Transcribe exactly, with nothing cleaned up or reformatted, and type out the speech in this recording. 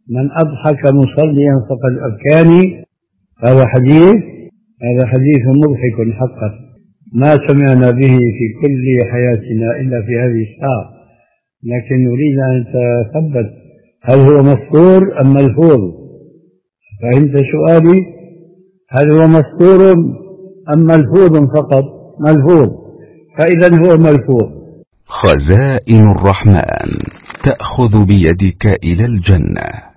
من أضحك مصليا فقد أبكاني. هذا حديث هذا حديث مضحك حقا، ما سمعنا به في كل حياتنا إلا في هذه الساعة، لكن نريد أن نتثبت هل هو مذكور أم ملفوظ. فهمت سؤالي؟ هل هو مذكور أم ملفوظ فقط؟ ملفوظ، فإذا هو ملفوظ. خزائن الرحمن تأخذ بيدك إلى الجنة.